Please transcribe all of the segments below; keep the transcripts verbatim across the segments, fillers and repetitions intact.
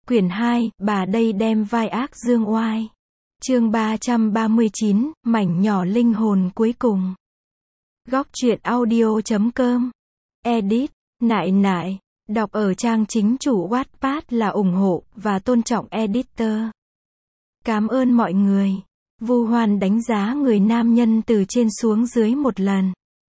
Quyển hai, bà đây đem vai ác dương oai. Chương ba trăm ba mươi chín, mảnh nhỏ linh hồn cuối cùng. Góc truyện audio chấm com. Edit, nại nại. Đọc ở trang chính chủ Wattpad là ủng hộ và tôn trọng editor. Cảm ơn mọi người. Vu Hoan đánh giá người nam nhân từ trên xuống dưới một lần.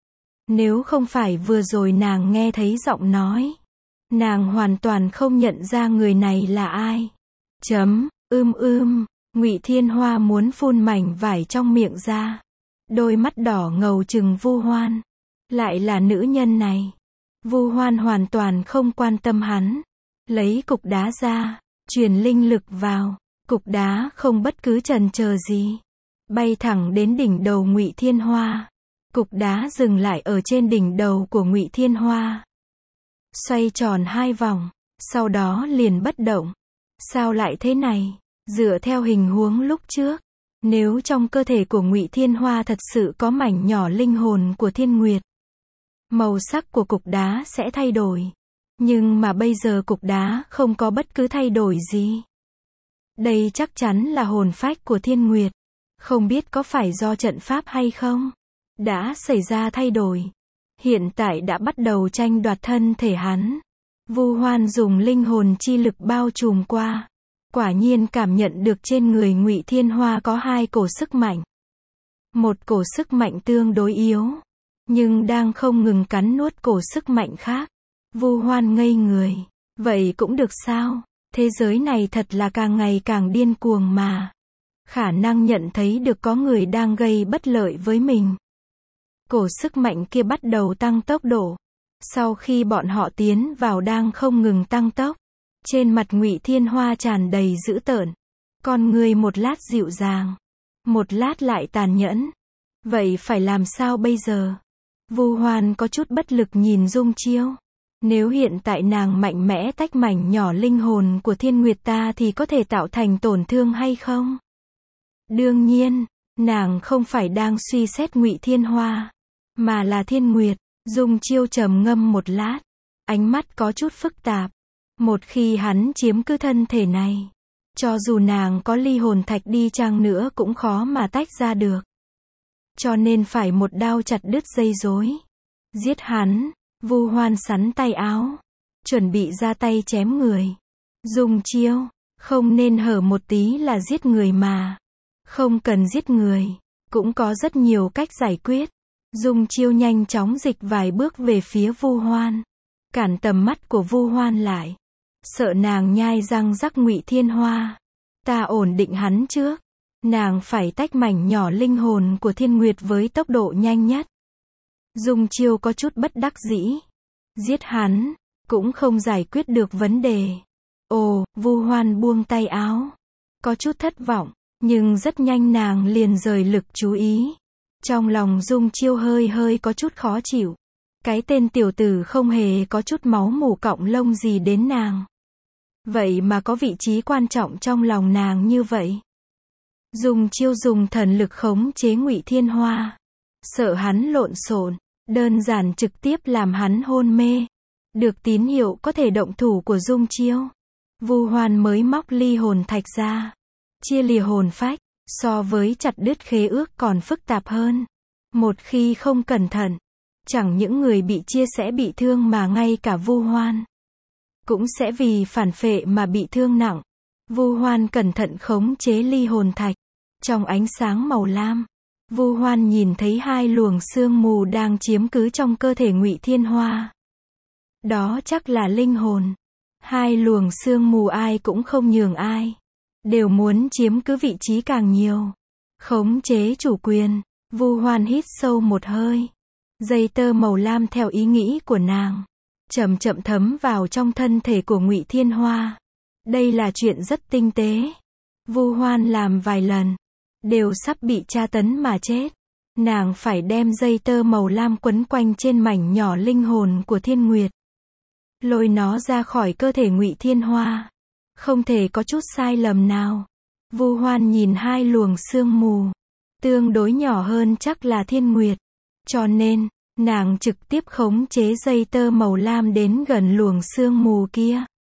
Nếu không phải vừa rồi nàng nghe thấy giọng nói, nàng hoàn toàn không nhận ra người này là ai. Chấm, ưm ưm, Ngụy Thiên Hoa muốn phun mảnh vải trong miệng ra. Đôi mắt đỏ ngầu trừng Vu Hoan. Lại là nữ nhân này. Vu Hoan hoàn toàn không quan tâm hắn. Lấy cục đá ra, truyền linh lực vào. Cục đá không bất cứ chần chờ gì, bay thẳng đến đỉnh đầu Ngụy Thiên Hoa. Cục đá dừng lại ở trên đỉnh đầu của Ngụy Thiên Hoa. Xoay tròn hai vòng, sau đó liền bất động. Sao lại thế này? Dựa theo hình huống lúc trước, nếu trong cơ thể của Ngụy Thiên Hoa thật sự có mảnh nhỏ linh hồn của Thiên Nguyệt, màu sắc của cục đá sẽ thay đổi. Nhưng mà bây giờ cục đá không có bất cứ thay đổi gì. Đây chắc chắn là hồn phách của Thiên Nguyệt. Không biết có phải do trận pháp hay không? Đã xảy ra thay đổi. Hiện tại đã bắt đầu tranh đoạt thân thể hắn. Vu Hoan dùng linh hồn chi lực bao trùm qua. Quả nhiên cảm nhận được trên người Ngụy Thiên Hoa có hai cổ sức mạnh. Một cổ sức mạnh tương đối yếu, nhưng đang không ngừng cắn nuốt cổ sức mạnh khác. Vu Hoan ngây người. Vậy cũng được sao? Thế giới này thật là càng ngày càng điên cuồng mà. Khả năng nhận thấy được có người đang gây bất lợi với mình. Cổ sức mạnh kia bắt đầu tăng tốc độ. Sau khi bọn họ tiến vào đang không ngừng tăng tốc. Trên mặt Ngụy Thiên Hoa tràn đầy dữ tợn. Con người một lát dịu dàng, một lát lại tàn nhẫn. Vậy phải làm sao bây giờ? Vu Hoan có chút bất lực nhìn Dung Chiêu. Nếu hiện tại nàng mạnh mẽ tách mảnh nhỏ linh hồn của Thiên Nguyệt ta thì có thể tạo thành tổn thương hay không? Đương nhiên, nàng không phải đang suy xét Ngụy Thiên Hoa, mà là Thiên Nguyệt. Dung Chiêu trầm ngâm một lát, ánh mắt có chút phức tạp. Một khi hắn chiếm cứ thân thể này, cho dù nàng có ly hồn thạch đi chăng nữa cũng khó mà tách ra được. Cho nên phải một đao chặt đứt dây rối. Giết hắn. Vu Hoan sắn tay áo, chuẩn bị ra tay chém người. Dung Chiêu, không nên hở một tí là giết người mà. Không cần giết người, cũng có rất nhiều cách giải quyết. Dung Chiêu nhanh chóng dịch vài bước về phía Vu Hoan, cản tầm mắt của Vu Hoan lại. Sợ nàng nhai răng rắc Ngụy Thiên Hoa. Ta ổn định hắn trước. Nàng phải tách mảnh nhỏ linh hồn của Thiên Nguyệt với tốc độ nhanh nhất. Dung Chiêu có chút bất đắc dĩ. Giết hắn, cũng không giải quyết được vấn đề. Ồ, Vu Hoan buông tay áo. Có chút thất vọng, nhưng rất nhanh nàng liền rời lực chú ý. Trong lòng Dung Chiêu hơi hơi có chút khó chịu. Cái tên tiểu tử không hề có chút máu mủ cọng lông gì đến nàng. Vậy mà có vị trí quan trọng trong lòng nàng như vậy. Dung Chiêu dùng thần lực khống chế Ngụy Thiên Hoa. Sợ hắn lộn xộn, đơn giản trực tiếp làm hắn hôn mê. Được tín hiệu có thể động thủ của Dung Chiêu, Vu Hoan mới móc ly hồn thạch ra. Chia lìa hồn phách, so với chặt đứt khế ước còn phức tạp hơn. Một khi không cẩn thận, chẳng những người bị chia sẽ bị thương mà ngay cả Vu Hoan cũng sẽ vì phản phệ mà bị thương nặng. Vu Hoan cẩn thận khống chế ly hồn thạch. Trong ánh sáng màu lam, Vu Hoan nhìn thấy hai luồng sương mù đang chiếm cứ trong cơ thể Ngụy Thiên Hoa. Đó chắc là linh hồn. Hai luồng sương mù ai cũng không nhường ai, đều muốn chiếm cứ vị trí càng nhiều. Khống chế chủ quyền. Vu Hoan hít sâu một hơi. Dây tơ màu lam theo ý nghĩ của nàng, chậm chậm thấm vào trong thân thể của Ngụy Thiên Hoa. Đây là chuyện rất tinh tế. Vu Hoan làm vài lần, đều sắp bị tra tấn mà chết. Nàng phải đem dây tơ màu lam quấn quanh trên mảnh nhỏ linh hồn của Thiên Nguyệt, lôi nó ra khỏi cơ thể Ngụy Thiên Hoa. Không thể có chút sai lầm nào. Vu Hoan nhìn hai luồng sương mù, tương đối nhỏ hơn chắc là Thiên Nguyệt. Cho nên, nàng trực tiếp khống chế dây tơ màu lam đến gần luồng sương mù kia.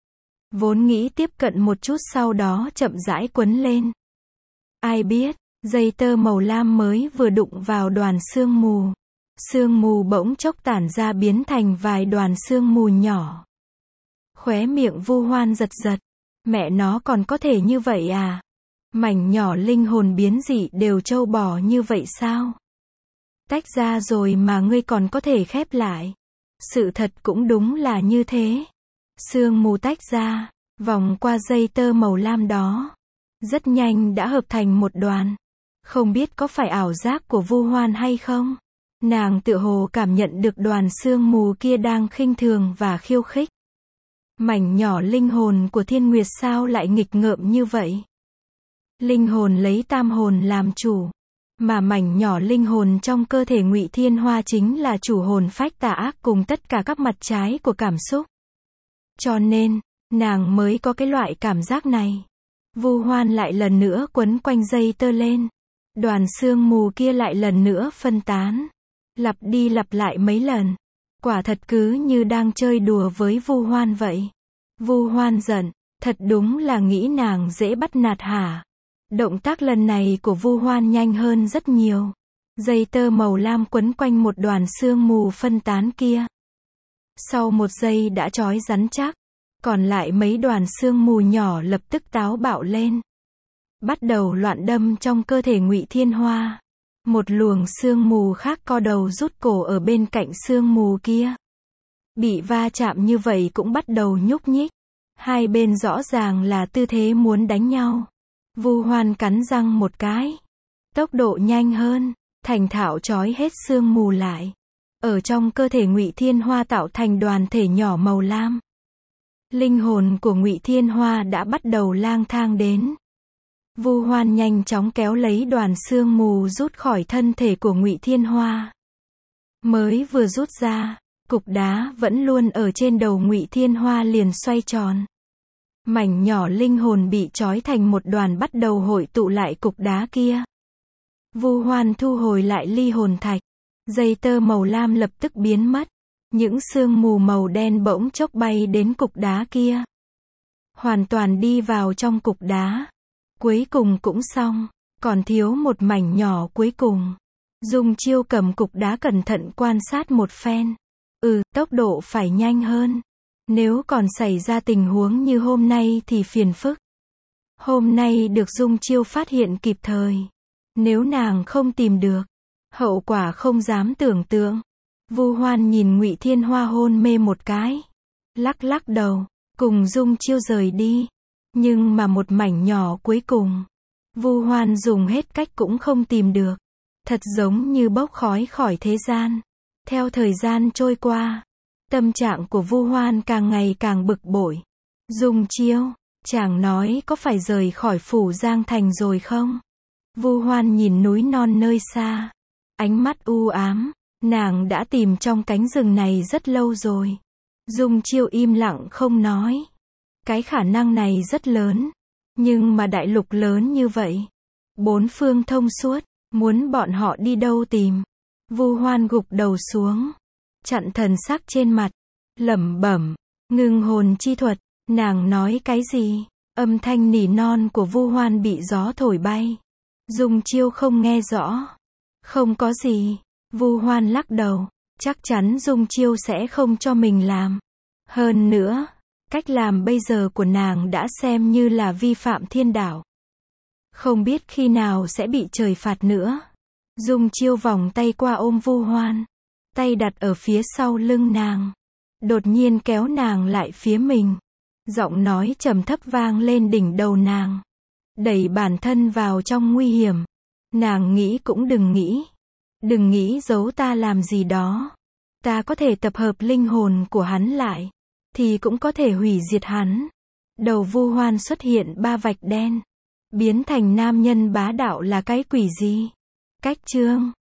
Vốn nghĩ tiếp cận một chút sau đó chậm rãi quấn lên. Ai biết, dây tơ màu lam mới vừa đụng vào đoàn sương mù. Sương mù bỗng chốc tản ra biến thành vài đoàn sương mù nhỏ. Khóe miệng Vu Hoan giật giật. Mẹ nó còn có thể như vậy à? Mảnh nhỏ linh hồn biến dị đều trâu bò như vậy sao? Tách ra rồi mà ngươi còn có thể khép lại. Sự thật cũng đúng là như thế. Sương mù tách ra, vòng qua dây tơ màu lam đó. Rất nhanh đã hợp thành một đoàn. Không biết có phải ảo giác của Vu Hoan hay không? Nàng tựa hồ cảm nhận được đoàn sương mù kia đang khinh thường và khiêu khích. Mảnh nhỏ linh hồn của Thiên Nguyệt sao lại nghịch ngợm như vậy? Linh hồn lấy tam hồn làm chủ, mà mảnh nhỏ linh hồn trong cơ thể Ngụy Thiên Hoa chính là chủ hồn phách tà ác cùng tất cả các mặt trái của cảm xúc. Cho nên, nàng mới có cái loại cảm giác này. Vu Hoan lại lần nữa quấn quanh dây tơ lên. Đoàn sương mù kia lại lần nữa phân tán. Lặp đi lặp lại mấy lần. Quả thật cứ như đang chơi đùa với Vu Hoan vậy. Vu Hoan giận, thật đúng là nghĩ nàng dễ bắt nạt hả? Động tác lần này của Vu Hoan nhanh hơn rất nhiều. Dây tơ màu lam quấn quanh một đoàn sương mù phân tán kia. Sau một giây đã trói rắn chắc, còn lại mấy đoàn sương mù nhỏ lập tức táo bạo lên. Bắt đầu loạn đâm trong cơ thể Ngụy Thiên Hoa. Một luồng sương mù khác co đầu rút cổ ở bên cạnh sương mù kia. Bị va chạm như vậy cũng bắt đầu nhúc nhích. Hai bên rõ ràng là tư thế muốn đánh nhau. Vu Hoan cắn răng một cái. Tốc độ nhanh hơn, thành thạo trói hết sương mù lại. Ở trong cơ thể Ngụy Thiên Hoa tạo thành đoàn thể nhỏ màu lam. Linh hồn của Ngụy Thiên Hoa đã bắt đầu lang thang đến. Vu Hoan nhanh chóng kéo lấy đoàn sương mù rút khỏi thân thể của Ngụy Thiên Hoa. Mới vừa rút ra, cục đá vẫn luôn ở trên đầu Ngụy Thiên Hoa liền xoay tròn. Mảnh nhỏ linh hồn bị trói thành một đoàn bắt đầu hội tụ lại cục đá kia. Vu Hoan thu hồi lại ly hồn thạch. Dây tơ màu lam lập tức biến mất. Những sương mù màu đen bỗng chốc bay đến cục đá kia. Hoàn toàn đi vào trong cục đá. Cuối cùng cũng xong. Còn thiếu một mảnh nhỏ cuối cùng. Dung Chiêu cầm cục đá cẩn thận quan sát một phen. Ừ, tốc độ phải nhanh hơn. Nếu còn xảy ra tình huống như hôm nay thì phiền phức. Hôm nay được Dung Chiêu phát hiện kịp thời. Nếu nàng không tìm được, hậu quả không dám tưởng tượng. Vu Hoan nhìn Ngụy Thiên Hoa hôn mê một cái. Lắc lắc đầu, cùng Dung Chiêu rời đi. Nhưng mà một mảnh nhỏ cuối cùng, Vu Hoan dùng hết cách cũng không tìm được. Thật giống như bốc khói khỏi thế gian. Theo thời gian trôi qua, tâm trạng của Vu Hoan càng ngày càng bực bội. Dung Chiêu, chàng nói có phải rời khỏi phủ Giang Thành rồi không? Vu Hoan nhìn núi non nơi xa. Ánh mắt u ám. Nàng đã tìm trong cánh rừng này rất lâu rồi. Dung Chiêu im lặng không nói. Cái khả năng này rất lớn. Nhưng mà đại lục lớn như vậy. Bốn phương thông suốt. Muốn bọn họ đi đâu tìm? Vu Hoan gục đầu xuống. Chặn thần sắc trên mặt. Lẩm bẩm. Ngưng hồn chi thuật. Nàng nói cái gì? Âm thanh nỉ non của Vu Hoan bị gió thổi bay. Dung Chiêu không nghe rõ. Không có gì. Vu Hoan lắc đầu. Chắc chắn Dung Chiêu sẽ không cho mình làm. Hơn nữa, cách làm bây giờ của nàng đã xem như là vi phạm thiên đạo. Không biết khi nào sẽ bị trời phạt nữa. Dung Chiêu vòng tay qua ôm Vu Hoan. Tay đặt ở phía sau lưng nàng. Đột nhiên kéo nàng lại phía mình. Giọng nói trầm thấp vang lên đỉnh đầu nàng. Đẩy bản thân vào trong nguy hiểm. Nàng nghĩ cũng đừng nghĩ. Đừng nghĩ giấu ta làm gì đó. Ta có thể tập hợp linh hồn của hắn lại. Thì cũng có thể hủy diệt hắn. Đầu Vu Hoan xuất hiện ba vạch đen. Biến thành nam nhân bá đạo là cái quỷ gì? Cách chương